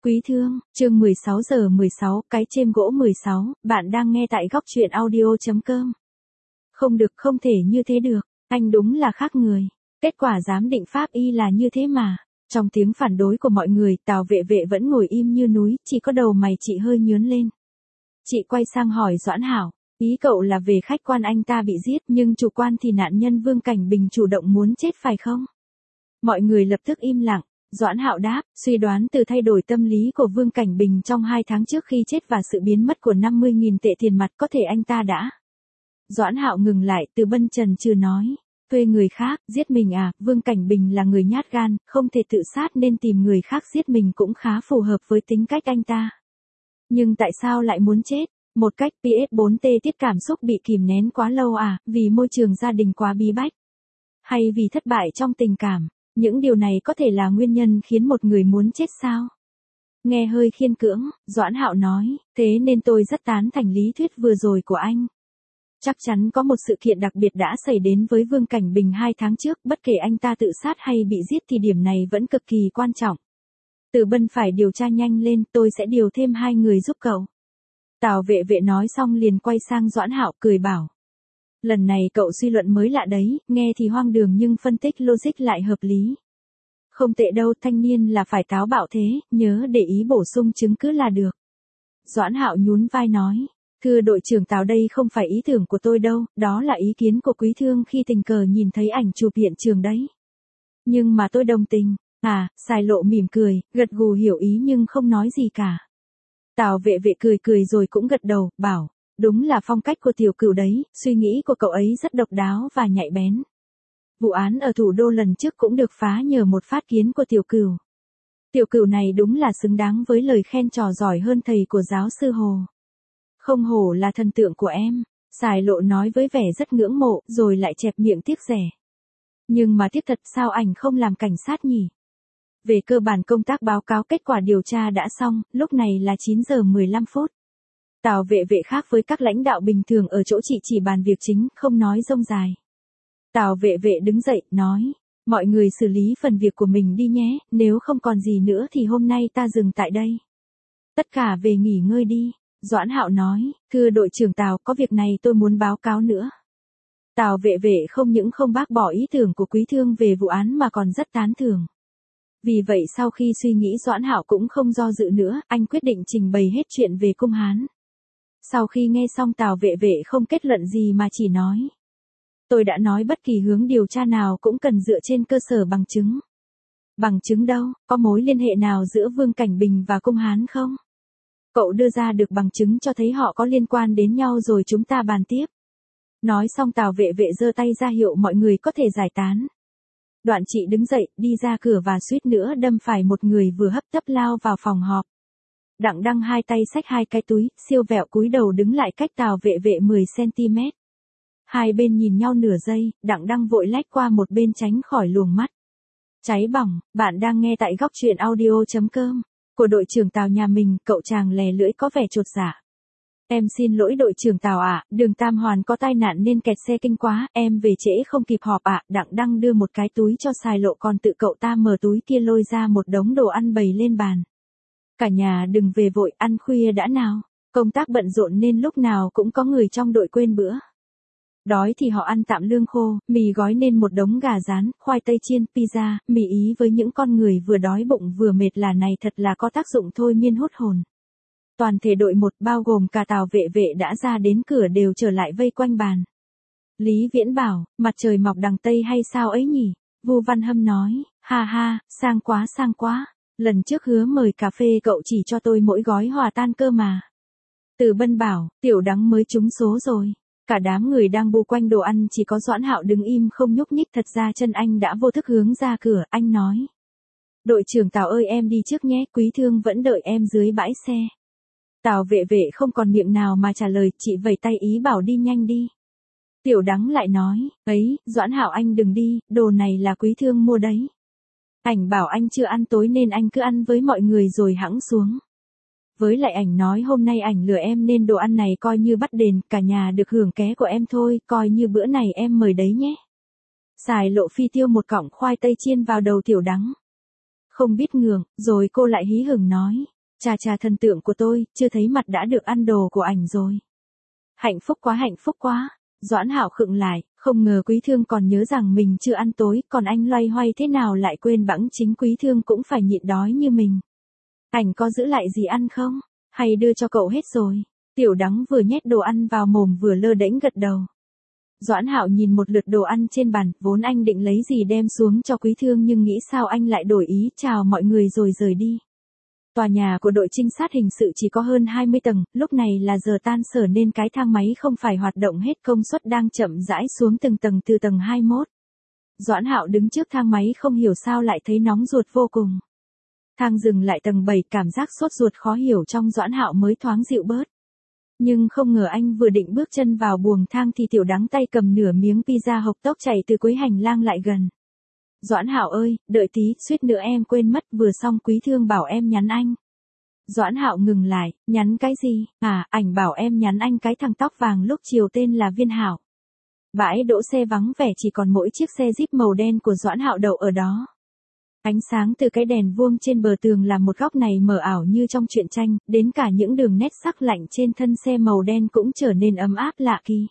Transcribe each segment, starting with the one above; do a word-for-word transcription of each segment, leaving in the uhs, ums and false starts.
Quý thương, chương mười sáu giờ mười sáu, cái chêm gỗ mười sáu, bạn đang nghe tại góc truyện audio.com. Không được, không thể như thế được, anh đúng là khác người. Kết quả giám định pháp y là như thế mà. Trong tiếng phản đối của mọi người, Tào Vệ Vệ vẫn ngồi im như núi, chỉ có đầu mày chị hơi nhướng lên. Chị quay sang hỏi Doãn Hảo, ý cậu là về khách quan anh ta bị giết, nhưng chủ quan thì nạn nhân Vương Cảnh Bình chủ động muốn chết phải không? Mọi người lập tức im lặng. Doãn Hạo đáp, suy đoán từ thay đổi tâm lý của Vương Cảnh Bình trong hai tháng trước khi chết và sự biến mất của năm mươi nghìn tệ tiền mặt có thể anh ta đã. Doãn Hạo ngừng lại, Từ Bân chần chừ nói, thuê người khác, giết mình à, Vương Cảnh Bình là người nhát gan, không thể tự sát nên tìm người khác giết mình cũng khá phù hợp với tính cách anh ta. Nhưng tại sao lại muốn chết? Một cách pê ét bốn tê tiết cảm xúc bị kìm nén quá lâu à, vì môi trường gia đình quá bí bách? Hay vì thất bại trong tình cảm? Những điều này có thể là nguyên nhân khiến một người muốn chết sao? Nghe hơi khiên cưỡng, Doãn Hạo nói, thế nên tôi rất tán thành lý thuyết vừa rồi của anh. Chắc chắn có một sự kiện đặc biệt đã xảy đến với Vương Cảnh Bình hai tháng trước, bất kể anh ta tự sát hay bị giết thì điểm này vẫn cực kỳ quan trọng. Từ Bân phải điều tra nhanh lên, tôi sẽ điều thêm hai người giúp cậu. Tào Vệ Vệ nói xong liền quay sang Doãn Hạo cười bảo. Lần này cậu suy luận mới lạ đấy, nghe thì hoang đường nhưng phân tích logic lại hợp lý. Không tệ đâu, thanh niên là phải táo bạo thế, nhớ để ý bổ sung chứng cứ là được. Doãn Hạo nhún vai nói, thưa đội trưởng Tào, đây không phải ý tưởng của tôi đâu, đó là ý kiến của quý thương khi tình cờ nhìn thấy ảnh chụp hiện trường đấy. Nhưng mà tôi đồng tình. À, Sài Lộ mỉm cười, gật gù hiểu ý nhưng không nói gì cả. Tào Vệ Vệ cười cười rồi cũng gật đầu, bảo. Đúng là phong cách của Tiểu Cửu đấy, suy nghĩ của cậu ấy rất độc đáo và nhạy bén. Vụ án ở thủ đô lần trước cũng được phá nhờ một phát kiến của Tiểu Cửu. Tiểu Cửu này đúng là xứng đáng với lời khen trò giỏi hơn thầy của giáo sư Hồ. Không hổ là thần tượng của em, Sài Lộ nói với vẻ rất ngưỡng mộ, rồi lại chẹp miệng tiếc rẻ. Nhưng mà tiếc thật, sao ảnh không làm cảnh sát nhỉ? Về cơ bản công tác báo cáo kết quả điều tra đã xong, lúc này là chín giờ mười lăm phút. Tào Vệ Vệ khác với các lãnh đạo bình thường ở chỗ chị chỉ bàn việc chính, không nói rông dài. Tào Vệ Vệ đứng dậy, nói, mọi người xử lý phần việc của mình đi nhé, nếu không còn gì nữa thì hôm nay ta dừng tại đây. Tất cả về nghỉ ngơi đi. Doãn Hạo nói, thưa đội trưởng Tào, có việc này tôi muốn báo cáo nữa. Tào Vệ Vệ không những không bác bỏ ý tưởng của quý thương về vụ án mà còn rất tán thưởng. Vì vậy sau khi suy nghĩ Doãn Hạo cũng không do dự nữa, anh quyết định trình bày hết chuyện về cung Hán. Sau khi nghe xong Tào Vệ Vệ không kết luận gì mà chỉ nói. Tôi đã nói bất kỳ hướng điều tra nào cũng cần dựa trên cơ sở bằng chứng. Bằng chứng đâu, có mối liên hệ nào giữa Vương Cảnh Bình và cung Hán không? Cậu đưa ra được bằng chứng cho thấy họ có liên quan đến nhau rồi chúng ta bàn tiếp. Nói xong Tào Vệ Vệ giơ tay ra hiệu mọi người có thể giải tán. Đoạn chị đứng dậy, đi ra cửa và suýt nữa đâm phải một người vừa hấp tấp lao vào phòng họp. Đặng Đăng hai tay xách hai cái túi, siêu vẹo cúi đầu đứng lại cách Tào Vệ Vệ mười xăng ti mét. Hai bên nhìn nhau nửa giây, Đặng Đăng vội lách qua một bên tránh khỏi luồng mắt. Cháy bỏng, bạn đang nghe tại góc truyện audio.com. Của đội trưởng Tào nhà mình, cậu chàng lè lưỡi có vẻ chột dạ. Em xin lỗi đội trưởng Tào ạ, đường Tam Hoàn có tai nạn nên kẹt xe kinh quá, em về trễ không kịp họp ạ. Đặng Đăng đưa một cái túi cho Sài Lộ, còn tự cậu ta mở túi kia lôi ra một đống đồ ăn bày lên bàn. Cả nhà đừng về vội, ăn khuya đã nào. Công tác bận rộn nên lúc nào cũng có người trong đội quên bữa. Đói thì họ ăn tạm lương khô, mì gói nên một đống gà rán, khoai tây chiên, pizza, mì Ý với những con người vừa đói bụng vừa mệt là này thật là có tác dụng thôi miên hút hồn. Toàn thể đội một bao gồm cả Tào Vệ Vệ đã ra đến cửa đều trở lại vây quanh bàn. Lý Viễn bảo, mặt trời mọc đằng Tây hay sao ấy nhỉ? Vu Văn Hâm nói, ha ha, sang quá sang quá. Lần trước hứa mời cà phê cậu chỉ cho tôi mỗi gói hòa tan cơ mà. Từ Bân bảo, Tiểu Đắng mới trúng số rồi. Cả đám người đang bu quanh đồ ăn chỉ có Doãn Hạo đứng im không nhúc nhích, thật ra chân anh đã vô thức hướng ra cửa, anh nói. Đội trưởng Tào ơi, em đi trước nhé, quý thương vẫn đợi em dưới bãi xe. Tào Vệ Vệ không còn miệng nào mà trả lời, chị vẩy tay ý bảo đi nhanh đi. Tiểu Đắng lại nói, ấy, Doãn Hạo anh đừng đi, đồ này là quý thương mua đấy. Ảnh bảo anh chưa ăn tối nên anh cứ ăn với mọi người rồi hẵng xuống. Với lại ảnh nói hôm nay ảnh lừa em nên đồ ăn này coi như bắt đền, cả nhà được hưởng ké của em thôi, coi như bữa này em mời đấy nhé. Sài Lộ phi tiêu một cọng khoai tây chiên vào đầu Tiểu Đắng. Không biết ngượng, rồi cô lại hí hửng nói, Chà chà thần tượng của tôi, chưa thấy mặt đã được ăn đồ của ảnh rồi. Hạnh phúc quá hạnh phúc quá. Doãn Hạo khựng lại, không ngờ Quý Thương còn nhớ rằng mình chưa ăn tối, còn anh loay hoay thế nào lại quên bẵng chính Quý Thương cũng phải nhịn đói như mình. Ảnh có giữ lại gì ăn không? Hay đưa cho cậu hết rồi? Tiểu Đắng vừa nhét đồ ăn vào mồm vừa lơ đễnh gật đầu. Doãn Hạo nhìn một lượt đồ ăn trên bàn, vốn anh định lấy gì đem xuống cho Quý Thương nhưng nghĩ sao anh lại đổi ý chào mọi người rồi rời đi. Tòa nhà của đội trinh sát hình sự chỉ có hơn hai mươi tầng, lúc này là giờ tan sở nên cái thang máy không phải hoạt động hết công suất đang chậm rãi xuống từng tầng từ tầng hai mươi mốt. Doãn Hạo đứng trước thang máy không hiểu sao lại thấy nóng ruột vô cùng. Thang dừng lại tầng bảy, cảm giác sốt ruột khó hiểu trong Doãn Hạo mới thoáng dịu bớt. Nhưng không ngờ anh vừa định bước chân vào buồng thang thì Tiểu Đắng tay cầm nửa miếng pizza hộc tốc chạy từ cuối hành lang lại gần. Doãn Hạo ơi, đợi tí, suýt nữa em quên mất, vừa xong Quý Thương bảo em nhắn anh. Doãn Hạo ngừng lại, nhắn cái gì? À, ảnh bảo em nhắn anh cái thằng tóc vàng lúc chiều tên là Viên Hảo. Bãi đỗ xe vắng vẻ chỉ còn mỗi chiếc xe Jeep màu đen của Doãn Hạo đậu ở đó. Ánh sáng từ cái đèn vuông trên bờ tường làm một góc này mờ ảo như trong truyện tranh, đến cả những đường nét sắc lạnh trên thân xe màu đen cũng trở nên ấm áp lạ kỳ.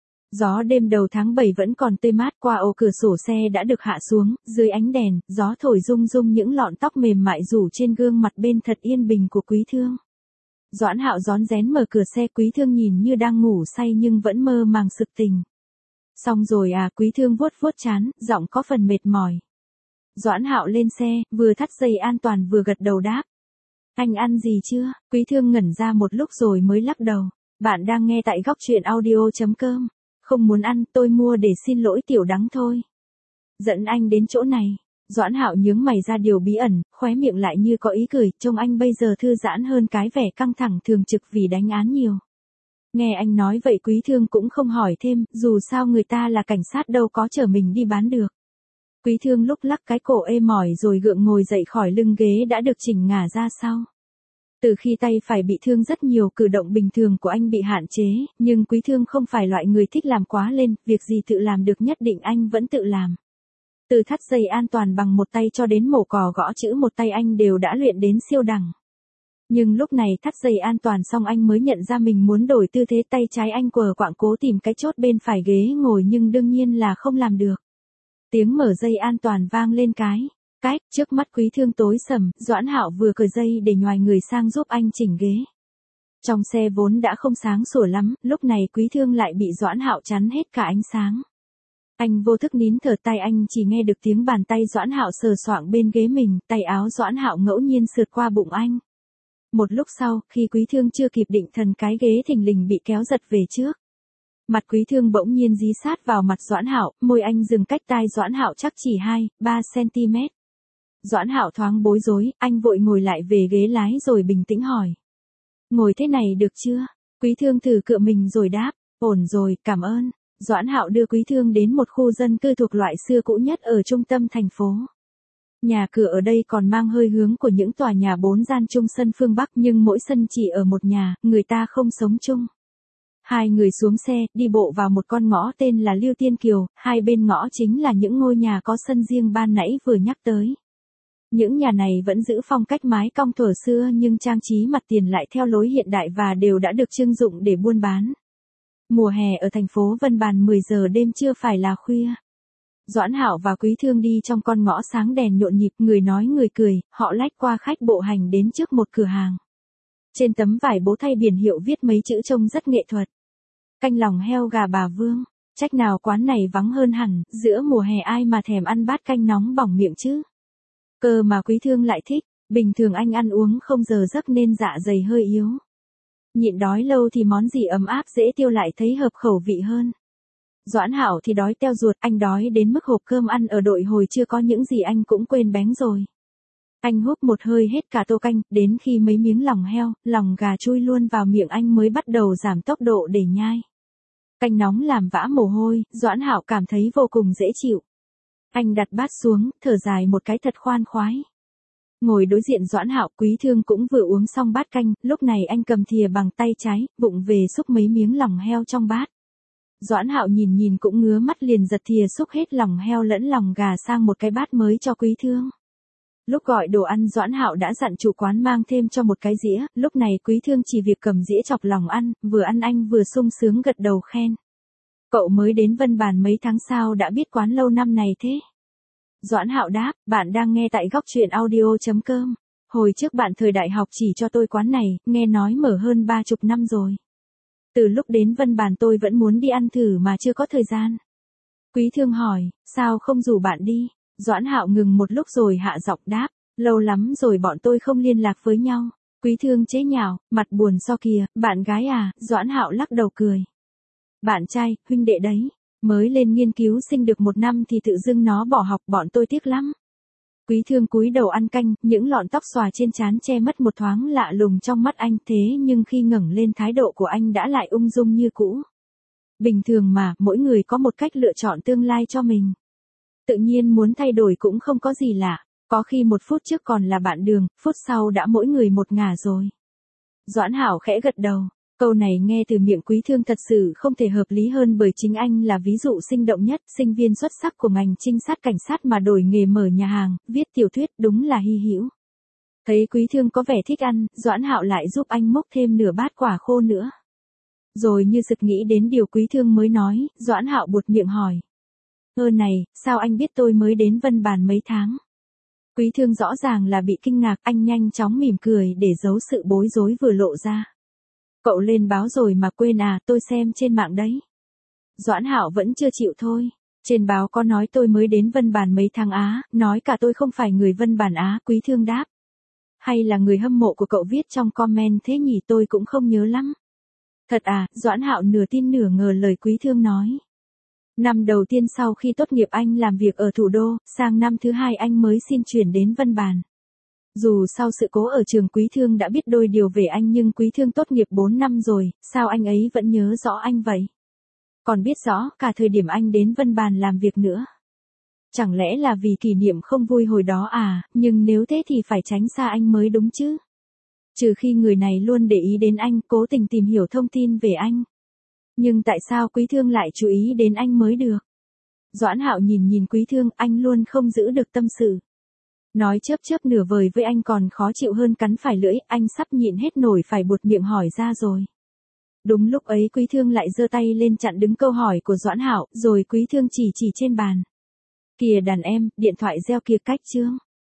Gió đêm đầu tháng bảy vẫn còn tươi mát, qua ô cửa sổ xe đã được hạ xuống, dưới ánh đèn, gió thổi rung rung những lọn tóc mềm mại rủ trên gương mặt bên thật yên bình của Quý Thương. Doãn Hạo rón rén mở cửa xe, Quý Thương nhìn như đang ngủ say nhưng vẫn mơ màng sực tỉnh. Xong rồi à, Quý Thương vuốt vuốt trán, giọng có phần mệt mỏi. Doãn Hạo lên xe, vừa thắt dây an toàn vừa gật đầu đáp. Anh ăn gì chưa? Quý Thương ngẩn ra một lúc rồi mới lắc đầu. Bạn đang nghe tại góc truyện audio chấm com. Không muốn ăn, tôi mua để xin lỗi Tiểu Đắng thôi. Dẫn anh đến chỗ này. Doãn Hạo nhướng mày ra điều bí ẩn, khóe miệng lại như có ý cười, trông anh bây giờ thư giãn hơn cái vẻ căng thẳng thường trực vì đánh án nhiều. Nghe anh nói vậy Quý Thương cũng không hỏi thêm, dù sao người ta là cảnh sát đâu có chở mình đi bán được. Quý Thương lúc lắc cái cổ ê mỏi rồi gượng ngồi dậy khỏi lưng ghế đã được chỉnh ngả ra sau. Từ khi tay phải bị thương rất nhiều, cử động bình thường của anh bị hạn chế, nhưng Quý Thương không phải loại người thích làm quá lên, việc gì tự làm được nhất định anh vẫn tự làm. Từ thắt dây an toàn bằng một tay cho đến mổ cò gõ chữ một tay anh đều đã luyện đến siêu đẳng. Nhưng lúc này thắt dây an toàn xong anh mới nhận ra mình muốn đổi tư thế, tay trái anh quờ quạng cố tìm cái chốt bên phải ghế ngồi nhưng đương nhiên là không làm được. Tiếng mở dây an toàn vang lên cái. Cách, trước mắt Quý Thương tối sầm, Doãn Hạo vừa cởi dây để nhoài người sang giúp anh chỉnh ghế. Trong xe vốn đã không sáng sủa lắm, lúc này Quý Thương lại bị Doãn Hạo chắn hết cả ánh sáng. Anh vô thức nín thở, tay anh chỉ nghe được tiếng bàn tay Doãn Hạo sờ soạng bên ghế mình, tay áo Doãn Hạo ngẫu nhiên sượt qua bụng anh. Một lúc sau, khi Quý Thương chưa kịp định thần cái ghế thình lình bị kéo giật về trước. Mặt Quý Thương bỗng nhiên dí sát vào mặt Doãn Hạo, môi anh dừng cách tai Doãn Hạo chắc chỉ hai, ba xăng-ti-mét. Doãn Hạo thoáng bối rối, anh vội ngồi lại về ghế lái rồi bình tĩnh hỏi. Ngồi thế này được chưa? Quý Thương thử cựa mình rồi đáp, ổn rồi, cảm ơn. Doãn Hạo đưa Quý Thương đến một khu dân cư thuộc loại xưa cũ nhất ở trung tâm thành phố. Nhà cửa ở đây còn mang hơi hướng của những tòa nhà bốn gian chung sân phương Bắc nhưng mỗi sân chỉ ở một nhà, người ta không sống chung. Hai người xuống xe, đi bộ vào một con ngõ tên là Lưu Tiên Kiều, hai bên ngõ chính là những ngôi nhà có sân riêng ban nãy vừa nhắc tới. Những nhà này vẫn giữ phong cách mái cong thuở xưa nhưng trang trí mặt tiền lại theo lối hiện đại và đều đã được trưng dụng để buôn bán. Mùa hè ở thành phố Vân Bàn mười giờ đêm chưa phải là khuya. Doãn Hạo và Quý Thương đi trong con ngõ sáng đèn nhộn nhịp, người nói người cười, họ lách qua khách bộ hành đến trước một cửa hàng. Trên tấm vải bố thay biển hiệu viết mấy chữ trông rất nghệ thuật. Canh lòng heo gà bà Vương, trách nào quán này vắng hơn hẳn, giữa mùa hè ai mà thèm ăn bát canh nóng bỏng miệng chứ. Cơ mà Quý Thương lại thích, bình thường anh ăn uống không giờ giấc nên dạ dày hơi yếu. Nhịn đói lâu thì món gì ấm áp dễ tiêu lại thấy hợp khẩu vị hơn. Doãn Hạo thì đói teo ruột, anh đói đến mức hộp cơm ăn ở đội hồi chưa có những gì anh cũng quên bén rồi. Anh húp một hơi hết cả tô canh, đến khi mấy miếng lòng heo, lòng gà chui luôn vào miệng anh mới bắt đầu giảm tốc độ để nhai. Canh nóng làm vã mồ hôi, Doãn Hạo cảm thấy vô cùng dễ chịu. Anh đặt bát xuống, thở dài một cái thật khoan khoái. Ngồi đối diện Doãn Hạo, Quý Thương cũng vừa uống xong bát canh, lúc này anh cầm thìa bằng tay trái, vụng về xúc mấy miếng lòng heo trong bát. Doãn Hạo nhìn nhìn cũng ngứa mắt liền giật thìa xúc hết lòng heo lẫn lòng gà sang một cái bát mới cho Quý Thương. Lúc gọi đồ ăn Doãn Hạo đã dặn chủ quán mang thêm cho một cái dĩa, lúc này Quý Thương chỉ việc cầm dĩa chọc lòng ăn, vừa ăn anh vừa sung sướng gật đầu khen. Cậu mới đến Vân Bàn mấy tháng sao đã biết quán lâu năm này thế? Doãn Hạo đáp, bạn đang nghe tại góc truyện audio.com. Hồi trước bạn thời đại học chỉ cho tôi quán này, nghe nói mở hơn ba chục năm rồi. Từ lúc đến Vân Bàn tôi vẫn muốn đi ăn thử mà chưa có thời gian. Quý Thương hỏi, sao không rủ bạn đi? Doãn Hạo ngừng một lúc rồi hạ giọng đáp, lâu lắm rồi bọn tôi không liên lạc với nhau. Quý Thương chế nhạo, mặt buồn so kìa, bạn gái à? Doãn Hạo lắc đầu cười. Bạn trai, huynh đệ đấy, mới lên nghiên cứu sinh được một năm thì tự dưng nó bỏ học, bọn tôi tiếc lắm. Quý Thương cúi đầu ăn canh, những lọn tóc xòa trên trán che mất một thoáng lạ lùng trong mắt anh, thế nhưng khi ngẩng lên thái độ của anh đã lại ung dung như cũ. Bình thường mà, mỗi người có một cách lựa chọn tương lai cho mình. Tự nhiên muốn thay đổi cũng không có gì lạ, có khi một phút trước còn là bạn đường, phút sau đã mỗi người một ngả rồi. Doãn Hạo khẽ gật đầu, câu này nghe từ miệng Quý Thương thật sự không thể hợp lý hơn, bởi chính anh là ví dụ sinh động nhất, sinh viên xuất sắc của ngành trinh sát cảnh sát mà đổi nghề mở nhà hàng, viết tiểu thuyết, đúng là hy hữu. Thấy Quý Thương có vẻ thích ăn, Doãn Hạo lại giúp anh múc thêm nửa bát quả khô nữa. Rồi như sực nghĩ đến điều Quý Thương mới nói, Doãn Hạo buột miệng hỏi. Ơ này, sao anh biết tôi mới đến Vân Bàn mấy tháng? Quý Thương rõ ràng là bị kinh ngạc, anh nhanh chóng mỉm cười để giấu sự bối rối vừa lộ ra. Cậu lên báo rồi mà quên à, tôi xem trên mạng đấy. Doãn Hạo vẫn chưa chịu thôi. Trên báo có nói tôi mới đến Vân Bàn mấy tháng á, nói cả tôi không phải người Vân Bàn á, Quý Thương đáp. Hay là người hâm mộ của cậu viết trong comment thế nhỉ, tôi cũng không nhớ lắm. Thật à? Doãn Hạo nửa tin nửa ngờ lời Quý Thương nói. Năm đầu tiên sau khi tốt nghiệp anh làm việc ở thủ đô, sang năm thứ hai anh mới xin chuyển đến Vân Bàn. Dù sau sự cố ở trường Quý Thương đã biết đôi điều về anh nhưng Quý Thương tốt nghiệp bốn năm rồi, sao anh ấy vẫn nhớ rõ anh vậy? Còn biết rõ cả thời điểm anh đến Vân Bàn làm việc nữa. Chẳng lẽ là vì kỷ niệm không vui hồi đó à, nhưng nếu thế thì phải tránh xa anh mới đúng chứ. Trừ khi người này luôn để ý đến anh, cố tình tìm hiểu thông tin về anh. Nhưng tại sao Quý Thương lại chú ý đến anh mới được? Doãn Hạo nhìn nhìn Quý Thương, anh luôn không giữ được tâm sự. Nói chớp chớp nửa vời với anh còn khó chịu hơn cắn phải lưỡi, anh sắp nhịn hết nổi phải buột miệng hỏi ra rồi. Đúng lúc ấy Quý Thương lại giơ tay lên chặn đứng câu hỏi của Doãn Hạo, rồi Quý Thương chỉ chỉ trên bàn. Kìa đàn em, điện thoại reo kìa, cách chương.